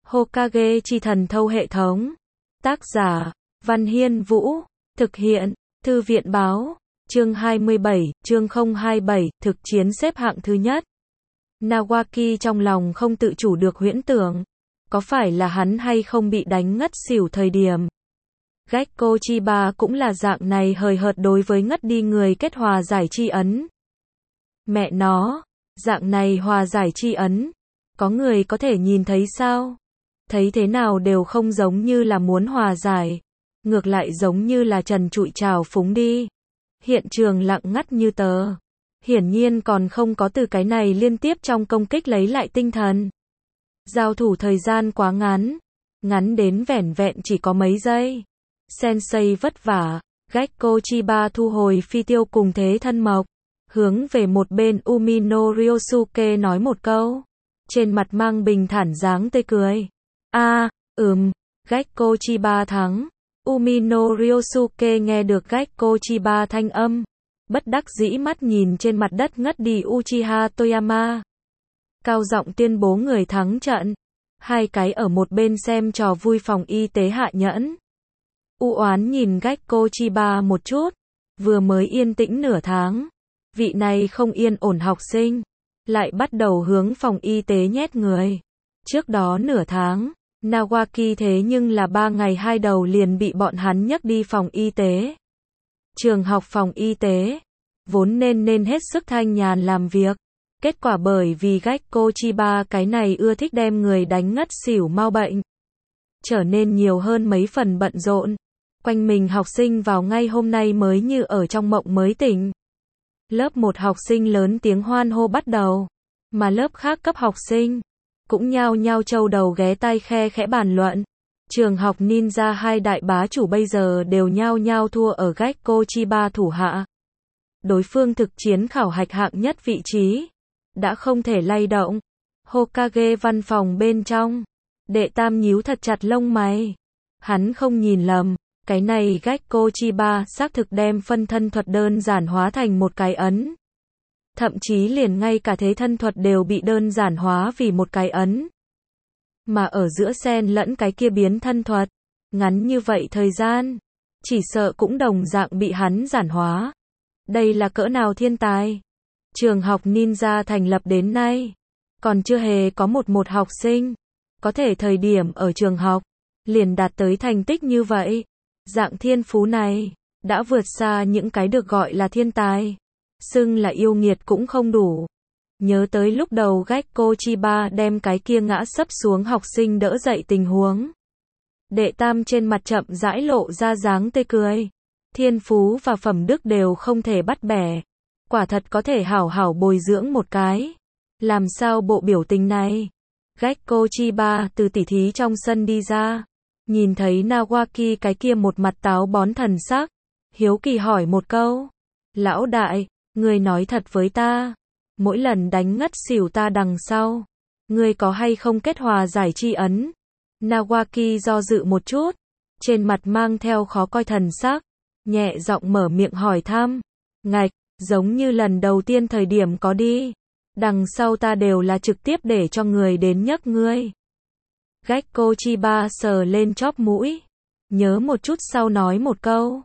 Hokage chi thần thâu hệ thống. Tác giả, Văn Hiên Vũ. Thực hiện, Thư viện báo. Chương 27, chương 027, thực chiến xếp hạng thứ nhất. Nawaki trong lòng không tự chủ được huyễn tưởng. Có phải là hắn hay không bị đánh ngất xỉu thời điểm. Gekko Chiba cũng là dạng này hời hợt đối với ngất đi người kết hòa giải chi ấn. Mẹ nó, dạng này hòa giải chi ấn. Có người có thể nhìn thấy sao? Thấy thế nào đều không giống như là muốn hòa giải. Ngược lại giống như là trần trụi trào phúng đi. Hiện trường lặng ngắt như tờ. Hiển nhiên còn không có từ cái này liên tiếp trong công kích lấy lại tinh thần. Giao thủ thời gian quá ngắn. Ngắn đến vẻn vẹn chỉ có mấy giây. Sensei vất vả. Gekko Chiba thu hồi phi tiêu cùng thế thân mộc. Hướng về một bên Umino Ryosuke nói một câu. Trên mặt mang bình thản dáng tươi cười. Gekko Chiba thắng. Umino Ryosuke nghe được Gekko Chiba thanh âm. Bất đắc dĩ mắt nhìn trên mặt đất ngất đi Uchiha Toyama. Cao giọng tuyên bố người thắng trận. Hai cái ở một bên xem trò vui phòng y tế hạ nhẫn. U oán nhìn Gekko Chiba một chút. Vừa mới yên tĩnh nửa tháng. Vị này không yên ổn học sinh. Lại bắt đầu hướng phòng y tế nhét người. Trước đó nửa tháng. Nawaki thế nhưng là 3 ngày 2 đầu liền bị bọn hắn nhấc đi phòng y tế. Trường học phòng y tế. Vốn nên hết sức thanh nhàn làm việc. Kết quả bởi vì Gekko Chiba cái này ưa thích đem người đánh ngất xỉu mau bệnh. Trở nên nhiều hơn mấy phần bận rộn. Quanh mình học sinh vào ngay hôm nay mới như ở trong mộng mới tỉnh. Lớp 1 học sinh lớn tiếng hoan hô bắt đầu. Mà lớp khác cấp học sinh cũng nhao nhao châu đầu ghé tai khe khẽ bàn luận. Trường học ninja hai đại bá chủ bây giờ đều nhao nhao thua ở Gekko Chiba thủ hạ. Đối phương thực chiến khảo hạch hạng nhất vị trí. Đã không thể lay động. Hokage văn phòng bên trong. Đệ tam nhíu thật chặt lông mày. Hắn không nhìn lầm. Cái này Gekko Chiba xác thực đem phân thân thuật đơn giản hóa thành một cái ấn. Thậm chí liền ngay cả thế thân thuật đều bị đơn giản hóa vì một cái ấn. Mà ở giữa xen lẫn cái kia biến thân thuật. Ngắn như vậy thời gian. Chỉ sợ cũng đồng dạng bị hắn giản hóa. Đây là cỡ nào thiên tài. Trường học ninja thành lập đến nay. Còn chưa hề có một học sinh. Có thể thời điểm ở trường học. Liền đạt tới thành tích như vậy. Dạng thiên phú này. Đã vượt xa những cái được gọi là thiên tài. Xưng là yêu nghiệt cũng không đủ. Nhớ tới lúc đầu Gekko Chiba đem cái kia ngã sấp xuống học sinh đỡ dậy tình huống. Đệ tam trên mặt chậm rãi lộ ra dáng tươi cười. Thiên phú và phẩm đức đều không thể bắt bẻ. Quả thật có thể hảo hảo bồi dưỡng một cái. Làm sao bộ biểu tình này? Gekko Chiba từ tỉ thí trong sân đi ra. Nhìn thấy Nawaki cái kia một mặt táo bón thần sắc. Hiếu kỳ hỏi một câu. Lão đại, ngươi nói thật với ta. Mỗi lần đánh ngất xỉu ta đằng sau. Ngươi có hay không kết hòa giải chi ấn? Nawaki do dự một chút. Trên mặt mang theo khó coi thần sắc. Nhẹ giọng mở miệng hỏi thăm. Ngạch, giống như lần đầu tiên thời điểm có đi. Đằng sau ta đều là trực tiếp để cho người đến nhấc ngươi. Gekko Chiba sờ lên chóp mũi. Nhớ một chút sau nói một câu.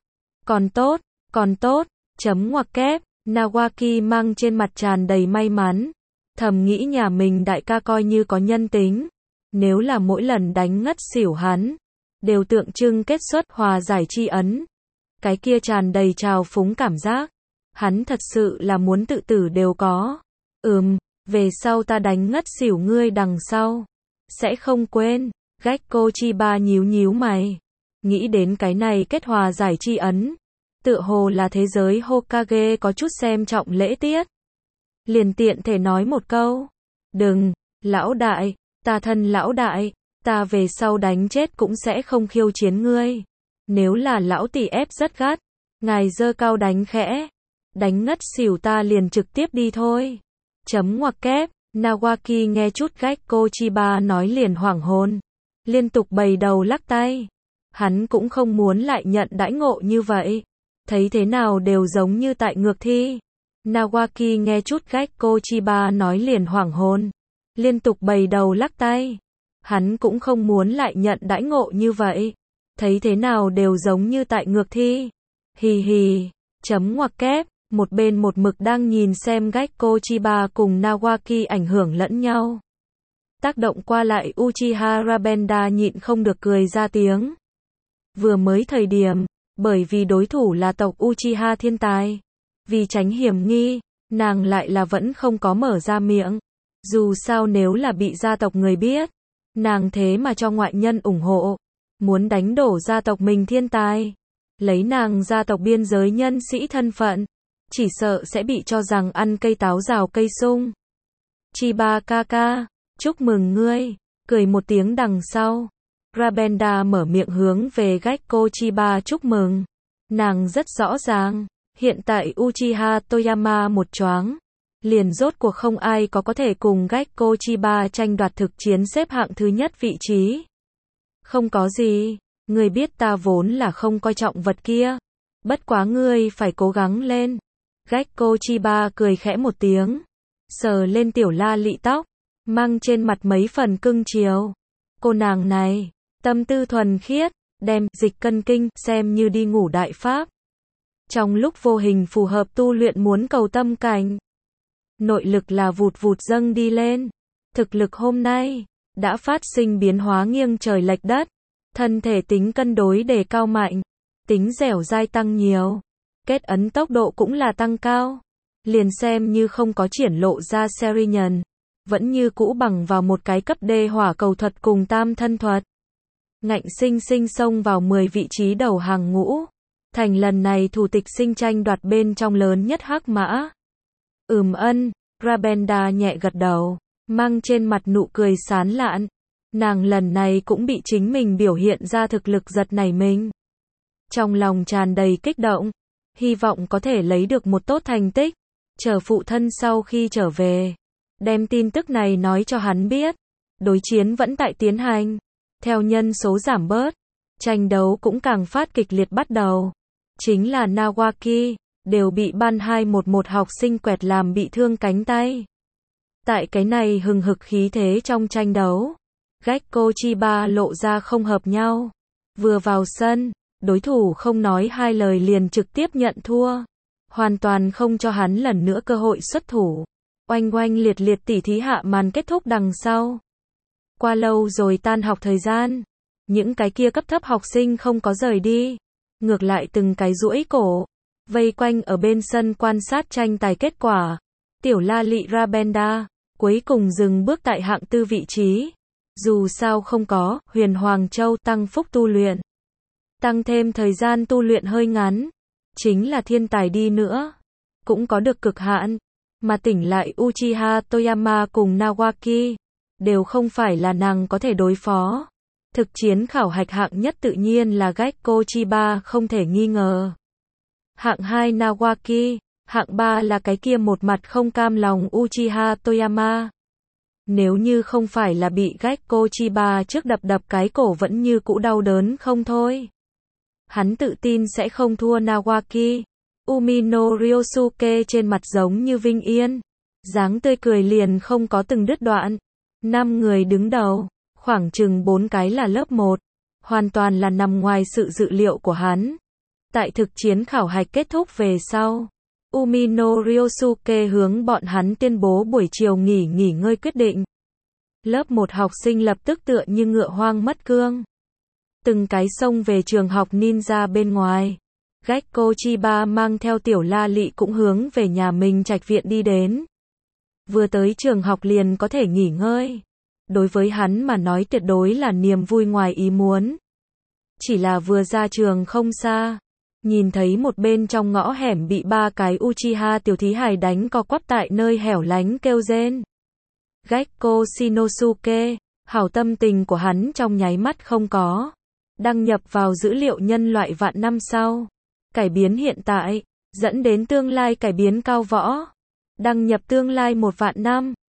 Còn tốt, chấm ngoặc kép. Nawaki mang trên mặt tràn đầy may mắn. Thầm nghĩ nhà mình đại ca coi như có nhân tính. Nếu là mỗi lần đánh ngất xỉu hắn. Đều tượng trưng kết xuất hòa giải chi ấn. Cái kia tràn đầy trào phúng cảm giác. Hắn thật sự là muốn tự tử đều có. Về sau ta đánh ngất xỉu ngươi đằng sau. Sẽ không quên. Gekko Chiba nhíu mày. Nghĩ đến cái này kết hòa giải chi ấn. Tựa hồ là thế giới Hokage có chút xem trọng lễ tiết. Liền tiện thể nói một câu. Đừng, lão đại, ta thân lão đại. Ta về sau đánh chết cũng sẽ không khiêu chiến ngươi. Nếu là lão tỷ ép rất gắt. Ngài giơ cao đánh khẽ. Đánh ngất xỉu ta liền trực tiếp đi thôi. Chấm ngoặc kép. Nawaki nghe chút Gekko Chiba nói liền hoảng hồn. Liên tục bày đầu lắc tay. Hắn cũng không muốn lại nhận đãi ngộ như vậy. Thấy thế nào đều giống như tại ngược thi. Nawaki nghe chút Gekko Chiba nói liền hoảng hồn. Liên tục bày đầu lắc tay. Hắn cũng không muốn lại nhận đãi ngộ như vậy. Thấy thế nào đều giống như tại ngược thi. Hì hì, chấm ngoặc kép, một bên một mực đang nhìn xem Gekko Chiba cùng Nawaki ảnh hưởng lẫn nhau. Tác động qua lại Uchiha Rabenda nhịn không được cười ra tiếng. Vừa mới thời điểm, bởi vì đối thủ là tộc Uchiha thiên tài. Vì tránh hiểm nghi, nàng lại là vẫn không có mở ra miệng. Dù sao nếu là bị gia tộc người biết, nàng thế mà cho ngoại nhân ủng hộ. Muốn đánh đổ gia tộc mình thiên tài. Lấy nàng gia tộc biên giới nhân sĩ thân phận. Chỉ sợ sẽ bị cho rằng ăn cây táo rào cây sung. Chiba kaka, chúc mừng ngươi. Cười một tiếng đằng sau. Rabenda mở miệng hướng về Gekko Chiba chúc mừng. Nàng rất rõ ràng. Hiện tại Uchiha Toyama một choáng. Liền rốt cuộc không ai có thể cùng Gekko Chiba tranh đoạt thực chiến xếp hạng thứ nhất vị trí. Không có gì. Ngươi biết ta vốn là không coi trọng vật kia. Bất quá ngươi phải cố gắng lên. Gekko Chiba cười khẽ một tiếng. Sờ lên tiểu la lị tóc. Mang trên mặt mấy phần cưng chiều. Cô nàng này, tâm tư thuần khiết, đem dịch cân kinh xem như đi ngủ đại pháp. Trong lúc vô hình phù hợp tu luyện muốn cầu tâm cảnh. Nội lực là vụt vụt dâng đi lên. Thực lực hôm nay đã phát sinh biến hóa nghiêng trời lệch đất. Thân thể tính cân đối đề cao mạnh. Tính dẻo dai tăng nhiều. Kết ấn tốc độ cũng là tăng cao. Liền xem như không có triển lộ ra Serinhân. Vẫn như cũ bằng vào một cái cấp D hỏa cầu thuật cùng tam thân thuật. Ngạnh sinh sinh xông vào 10 vị trí đầu hàng ngũ. Thành lần này thủ tịch sinh tranh đoạt bên trong lớn nhất hắc mã. Rabenda nhẹ gật đầu. Mang trên mặt nụ cười sán lạn. Nàng lần này cũng bị chính mình biểu hiện ra thực lực giật nảy mình. Trong lòng tràn đầy kích động. Hy vọng có thể lấy được một tốt thành tích. Chờ phụ thân sau khi trở về. Đem tin tức này nói cho hắn biết. Đối chiến vẫn tại tiến hành. Theo nhân số giảm bớt. Tranh đấu cũng càng phát kịch liệt bắt đầu. Chính là Nawaki. Đều bị ban 211 học sinh quẹt làm bị thương cánh tay. Tại cái này hừng hực khí thế trong tranh đấu. Gekko Chiba lộ ra không hợp nhau. Vừa vào sân. Đối thủ không nói hai lời liền trực tiếp nhận thua. Hoàn toàn không cho hắn lần nữa cơ hội xuất thủ. Oanh oanh liệt liệt tỉ thí hạ màn kết thúc đằng sau. Qua lâu rồi tan học thời gian. Những cái kia cấp thấp học sinh không có rời đi. Ngược lại từng cái duỗi cổ. Vây quanh ở bên sân quan sát tranh tài kết quả. Tiểu la lị Rabenda. Cuối cùng dừng bước tại hạng tư vị trí. Dù sao không có Huyền Hoàng Châu tăng phúc tu luyện. Tăng thêm thời gian tu luyện hơi ngắn. Chính là thiên tài đi nữa. Cũng có được cực hạn. Mà tỉnh lại Uchiha Toyama cùng Nawaki. Đều không phải là nàng có thể đối phó. Thực chiến khảo hạch hạng nhất tự nhiên là Gekko Chiba không thể nghi ngờ. Hạng 2 Nawaki. Hạng 3 là cái kia một mặt không cam lòng Uchiha Toyama. Nếu như không phải là bị Gekko Chiba trước đập cái cổ vẫn như cũ đau đớn không thôi. Hắn tự tin sẽ không thua Nawaki. Umino Ryosuke trên mặt giống như vinh yên. Dáng tươi cười liền không có từng đứt đoạn. 5 người đứng đầu. Khoảng chừng 4 cái là lớp 1. Hoàn toàn là nằm ngoài sự dự liệu của hắn. Tại thực chiến khảo hạch kết thúc về sau. Umino Ryosuke hướng bọn hắn tuyên bố buổi chiều nghỉ ngơi quyết định. Lớp 1 học sinh lập tức tựa như ngựa hoang mất cương. Từng cái xông về trường học ninja bên ngoài. Gekko Chiba mang theo tiểu la lị cũng hướng về nhà mình trạch viện đi đến. Vừa tới trường học liền có thể nghỉ ngơi. Đối với hắn mà nói tuyệt đối là niềm vui ngoài ý muốn. Chỉ là vừa ra trường không xa. Nhìn thấy một bên trong ngõ hẻm bị 3 cái Uchiha tiểu thí hài đánh co quắp tại nơi hẻo lánh kêu rên. Gekko Shinosuke, hảo tâm tình của hắn trong nháy mắt không có. Đăng nhập vào dữ liệu nhân loại vạn năm sau. Cải biến hiện tại, dẫn đến tương lai cải biến cao võ. Đăng nhập tương lai 1 vạn năm.